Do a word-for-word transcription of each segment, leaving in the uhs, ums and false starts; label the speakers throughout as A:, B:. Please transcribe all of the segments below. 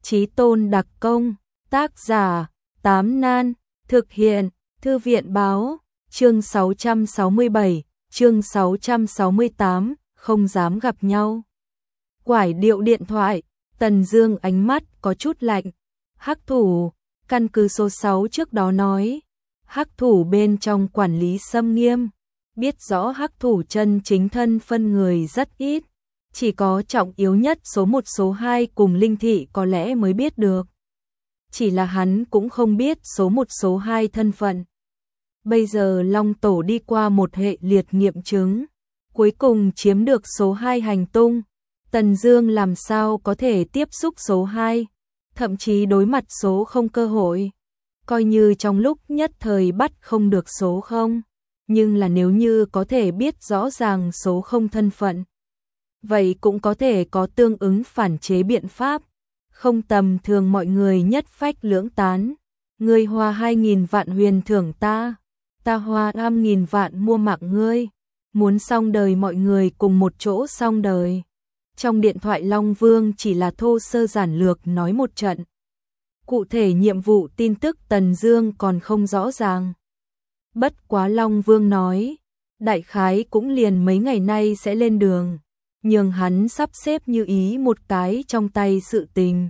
A: Chí tôn đặc công, tác giả, Tám Nan, thực hiện, Thư viện báo, chương sáu trăm sáu mươi bảy, chương sáu trăm sáu mươi tám, không dám gặp nhau. Quải điệu điện thoại, Tần Dương ánh mắt có chút lạnh. Hắc thủ, căn cứ số sáu trước đó nói, hắc thủ bên trong quản lý xâm nghiêm, biết rõ hắc thủ chân chính thân phân người rất ít, chỉ có trọng yếu nhất số một số hai cùng Linh Thị có lẽ mới biết được. Chỉ là hắn cũng không biết số một số hai thân phận. Bây giờ Long Tổ đi qua một hệ liệt nghiệm chứng, cuối cùng chiếm được số hai hành tung. Tần Dương làm sao có thể tiếp xúc số hai, thậm chí đối mặt số không cơ hội. Coi như trong lúc nhất thời bắt không được số không, nhưng là nếu như có thể biết rõ ràng số không thân phận, vậy cũng có thể có tương ứng phản chế biện pháp. Không tầm thường mọi người nhất phách lưỡng tán. Ngươi hoa hai nghìn vạn huyền thưởng ta, ta hoa năm nghìn vạn mua mạng ngươi. Muốn xong đời mọi người cùng một chỗ xong đời. Trong điện thoại Long Vương chỉ là thô sơ giản lược nói một trận. Cụ thể nhiệm vụ tin tức Tần Dương còn không rõ ràng. Bất quá Long Vương nói, đại khái cũng liền mấy ngày nay sẽ lên đường, nhường hắn sắp xếp như ý một cái trong tay sự tình.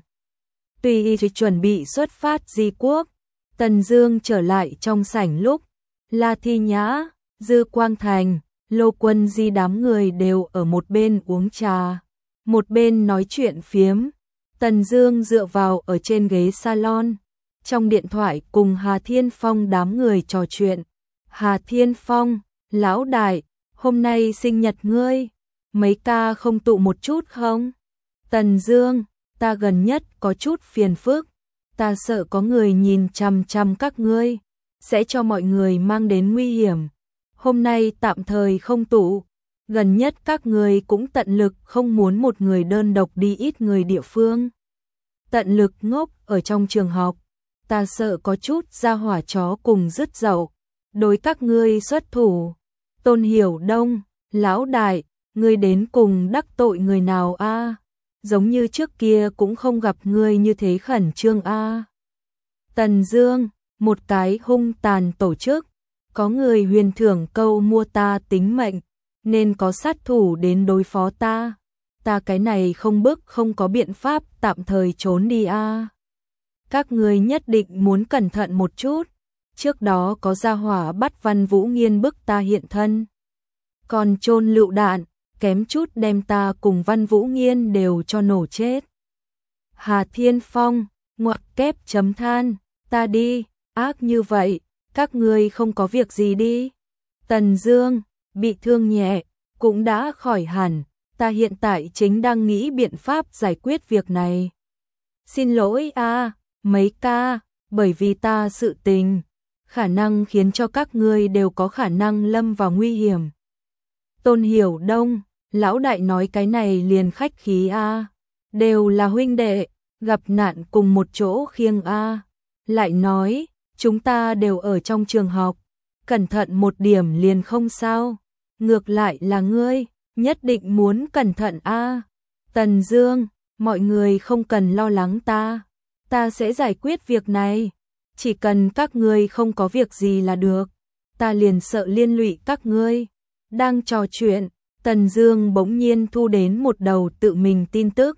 A: Tuy y chuẩn bị xuất phát di quốc, Tần Dương trở lại trong sảnh lúc La Thi Nhã, Dư Quang Thành, Lô Quân Di đám người đều ở một bên uống trà, một bên nói chuyện phiếm. Tần Dương dựa vào ở trên ghế salon, trong điện thoại cùng Hà Thiên Phong đám người trò chuyện. Hà Thiên Phong, lão đại, hôm nay sinh nhật ngươi, mấy ca không tụ một chút không? Tần Dương, ta gần nhất có chút phiền phức, ta sợ có người nhìn chằm chằm các ngươi, sẽ cho mọi người mang đến nguy hiểm. Hôm nay tạm thời không tụ, gần nhất các ngươi cũng tận lực không muốn một người đơn độc đi ít người địa phương. Tận lực ngốc ở trong trường học, ta sợ có chút ra hỏa chó cùng dứt dậu, đối các ngươi xuất thủ. Tôn Hiểu Đông, lão đại, ngươi đến cùng đắc tội người nào a? Giống như trước kia cũng không gặp ngươi như thế khẩn trương a. Tần Dương, một cái hung tàn tổ chức, có người huyền thưởng câu mua ta tính mệnh, nên có sát thủ đến đối phó ta. Ta cái này không bức không có biện pháp tạm thời trốn đi a. Các ngươi nhất định muốn cẩn thận một chút, trước đó có gia hỏa bắt Văn Vũ Nghiên bức ta hiện thân, còn chôn lựu đạn, kém chút đem ta cùng Văn Vũ Nghiên đều cho nổ chết. Hà Thiên Phong, ngoặc kép chấm than, ta đi, ác như vậy, các ngươi không có việc gì đi. Tần Dương, bị thương nhẹ, cũng đã khỏi hẳn, ta hiện tại chính đang nghĩ biện pháp giải quyết việc này. Xin lỗi a, mấy ca, bởi vì ta sự tình, khả năng khiến cho các ngươi đều có khả năng lâm vào nguy hiểm. Tôn Hiểu Đông, lão đại nói cái này liền khách khí a, đều là huynh đệ, gặp nạn cùng một chỗ khiêng a. Lại nói, chúng ta đều ở trong trường học, cẩn thận một điểm liền không sao. Ngược lại là ngươi, nhất định muốn cẩn thận a. Tần Dương, mọi người không cần lo lắng ta, ta sẽ giải quyết việc này, chỉ cần các ngươi không có việc gì là được, ta liền sợ liên lụy các ngươi. Đang trò chuyện, Tần Dương bỗng nhiên thu đến một đầu tự mình tin tức.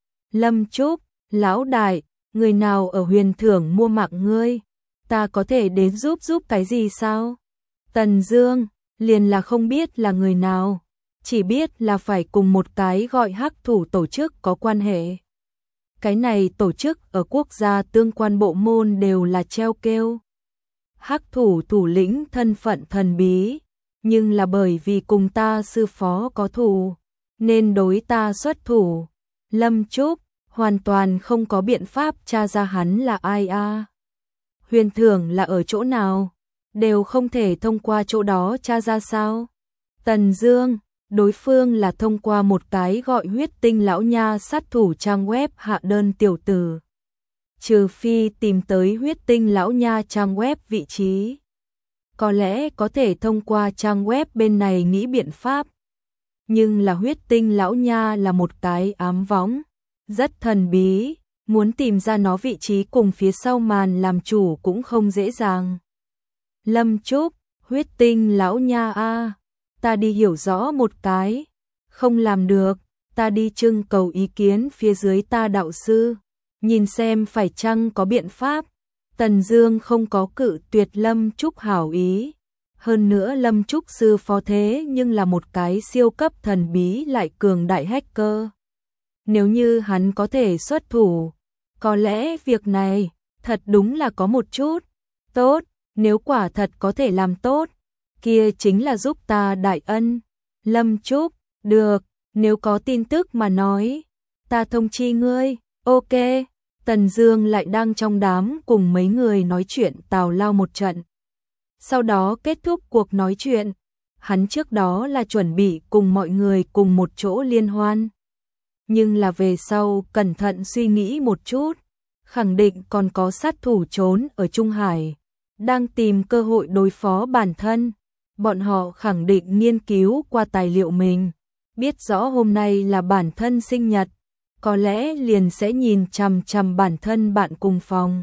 A: Lâm Trúc, lão đại, người nào ở huyền thưởng mua mạng ngươi, ta có thể đến giúp giúp cái gì sao? Tần Dương, liền là không biết là người nào, chỉ biết là phải cùng một cái gọi hắc thủ tổ chức có quan hệ. Cái này tổ chức ở quốc gia tương quan bộ môn đều là treo kêu. Hắc thủ thủ lĩnh thân phận thần bí, nhưng là bởi vì cùng ta sư phó có thù, nên đối ta xuất thủ. Lâm Trúc, hoàn toàn không có biện pháp tra ra hắn là ai a. Huyền thưởng là ở chỗ nào, đều không thể thông qua chỗ đó tra ra sao? Tần Dương, đối phương là thông qua một cái gọi huyết tinh lão nha sát thủ trang web hạ đơn tiểu tử. Trừ phi tìm tới huyết tinh lão nha trang web vị trí, có lẽ có thể thông qua trang web bên này nghĩ biện pháp. Nhưng là huyết tinh lão nha là một cái ám võng, rất thần bí, muốn tìm ra nó vị trí cùng phía sau màn làm chủ cũng không dễ dàng. Lâm Trúc, huyết tinh lão nha a, ta đi hiểu rõ một cái, không làm được, ta đi trưng cầu ý kiến phía dưới ta đạo sư, nhìn xem phải chăng có biện pháp. Tần Dương không có cự tuyệt Lâm Trúc hảo ý, hơn nữa Lâm Trúc sư phó thế nhưng là một cái siêu cấp thần bí lại cường đại hacker. Nếu như hắn có thể xuất thủ, có lẽ việc này thật đúng là có một chút tốt, nếu quả thật có thể làm tốt, kia chính là giúp ta đại ân. Lâm Trúc, được, nếu có tin tức mà nói, ta thông chi ngươi, ok. Tần Dương lại đang trong đám cùng mấy người nói chuyện tào lao một trận. Sau đó kết thúc cuộc nói chuyện, hắn trước đó là chuẩn bị cùng mọi người cùng một chỗ liên hoan. Nhưng là về sau cẩn thận suy nghĩ một chút, khẳng định còn có sát thủ trốn ở Trung Hải, đang tìm cơ hội đối phó bản thân. Bọn họ khẳng định nghiên cứu qua tài liệu mình, biết rõ hôm nay là bản thân sinh nhật, có lẽ liền sẽ nhìn chằm chằm bản thân bạn cùng phòng.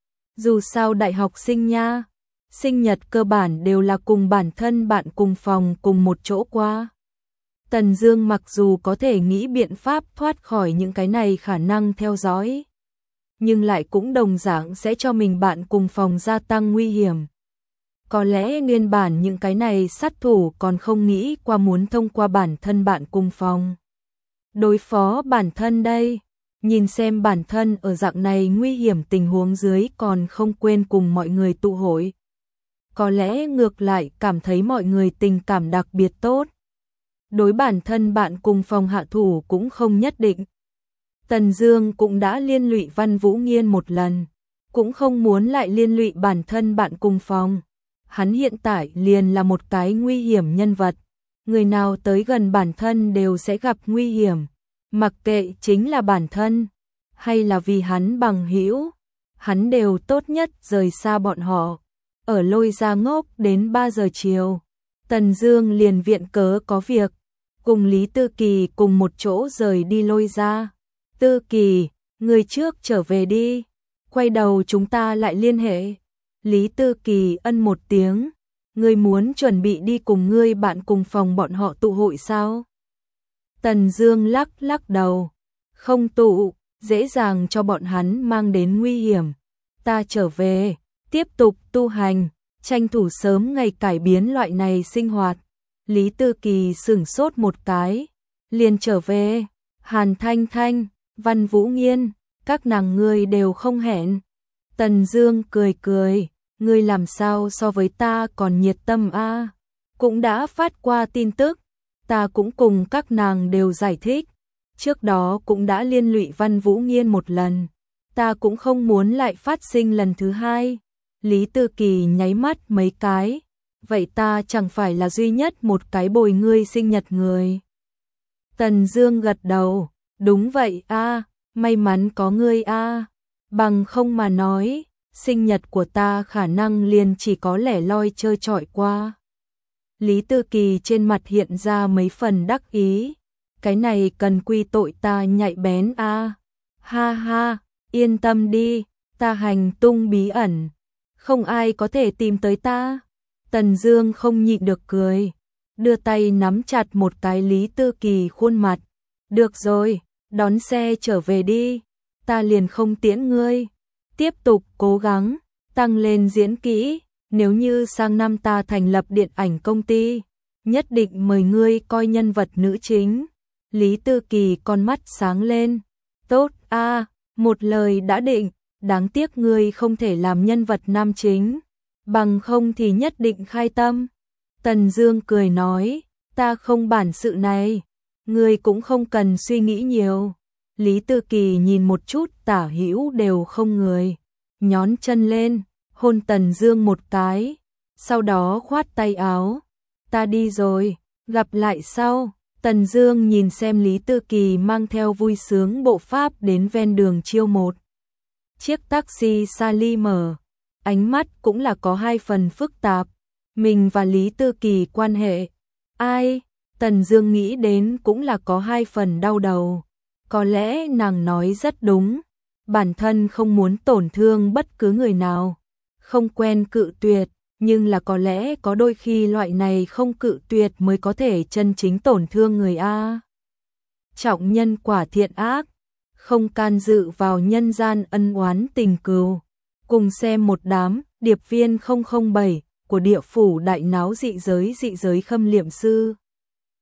A: Dù sao đại học sinh nha, sinh nhật cơ bản đều là cùng bản thân bạn cùng phòng cùng một chỗ qua. Tần Dương mặc dù có thể nghĩ biện pháp thoát khỏi những cái này khả năng theo dõi, nhưng lại cũng đồng dạng sẽ cho mình bạn cùng phòng gia tăng nguy hiểm. Có lẽ nguyên bản những cái này sát thủ còn không nghĩ qua muốn thông qua bản thân bạn cùng phòng đối phó bản thân đây, nhìn xem bản thân ở dạng này nguy hiểm tình huống dưới còn không quên cùng mọi người tụ hội. Có lẽ ngược lại cảm thấy mọi người tình cảm đặc biệt tốt. Đối bản thân bạn cùng phòng hạ thủ cũng không nhất định. Tần Dương cũng đã liên lụy Văn Vũ Nghiên một lần, cũng không muốn lại liên lụy bản thân bạn cùng phòng. Hắn hiện tại liền là một cái nguy hiểm nhân vật, người nào tới gần bản thân đều sẽ gặp nguy hiểm, mặc kệ chính là bản thân hay là vì hắn bằng hữu, hắn đều tốt nhất rời xa bọn họ. Ở Lôi Gia ngốc đến ba giờ chiều, Tần Dương liền viện cớ có việc, cùng Lý Tư Kỳ cùng một chỗ rời đi Lôi Gia. Tư Kỳ, người trước trở về đi, quay đầu chúng ta lại liên hệ. Lý Tư Kỳ ân một tiếng, ngươi muốn chuẩn bị đi cùng ngươi bạn cùng phòng bọn họ tụ hội sao? Tần Dương lắc lắc đầu, không tụ, dễ dàng cho bọn hắn mang đến nguy hiểm. Ta trở về, tiếp tục tu hành, tranh thủ sớm ngày cải biến loại này sinh hoạt. Lý Tư Kỳ sửng sốt một cái, liền trở về. Hàn Thanh Thanh, Văn Vũ Nghiên, các nàng ngươi đều không hẹn. Tần Dương cười cười, ngươi làm sao so với ta còn nhiệt tâm a? Cũng đã phát qua tin tức, ta cũng cùng các nàng đều giải thích, trước đó cũng đã liên lụy Văn Vũ Nghiên một lần, ta cũng không muốn lại phát sinh lần thứ hai. Lý Tư Kỳ nháy mắt mấy cái, vậy ta chẳng phải là duy nhất một cái bồi ngươi sinh nhật người. Tần Dương gật đầu, đúng vậy a, may mắn có ngươi a, bằng không mà nói, sinh nhật của ta khả năng liền chỉ có lẻ loi chơi chọi qua. Lý Tư Kỳ trên mặt hiện ra mấy phần đắc ý, cái này cần quy tội ta nhạy bén a. Ha ha, yên tâm đi, ta hành tung bí ẩn, không ai có thể tìm tới ta. Tần Dương không nhịn được cười, đưa tay nắm chặt một cái Lý Tư Kỳ khuôn mặt. Được rồi, đón xe trở về đi, ta liền không tiễn ngươi. Tiếp tục cố gắng, tăng lên diễn kỹ, nếu như sang năm ta thành lập điện ảnh công ty, nhất định mời ngươi coi nhân vật nữ chính. Lý Tư Kỳ con mắt sáng lên, tốt a, một lời đã định, đáng tiếc ngươi không thể làm nhân vật nam chính, bằng không thì nhất định khai tâm. Tần Dương cười nói, ta không bản sự này, ngươi cũng không cần suy nghĩ nhiều. Lý Tư Kỳ nhìn một chút tả hữu đều không người, nhón chân lên, hôn Tần Dương một cái, sau đó khoát tay áo, ta đi rồi, gặp lại sau. Tần Dương nhìn xem Lý Tư Kỳ mang theo vui sướng bộ pháp đến ven đường chiêu một chiếc taxi Sally mở, ánh mắt cũng là có hai phần phức tạp, mình và Lý Tư Kỳ quan hệ, ai, Tần Dương nghĩ đến cũng là có hai phần đau đầu, có lẽ nàng nói rất đúng, bản thân không muốn tổn thương bất cứ người nào, không quen cự tuyệt, nhưng là có lẽ có đôi khi loại này không cự tuyệt mới có thể chân chính tổn thương người a. Trọng nhân quả thiện ác, không can dự vào nhân gian ân oán tình cừu. Cùng xem một đám điệp viên không không bảy của địa phủ đại náo dị giới dị giới khâm liệm sư.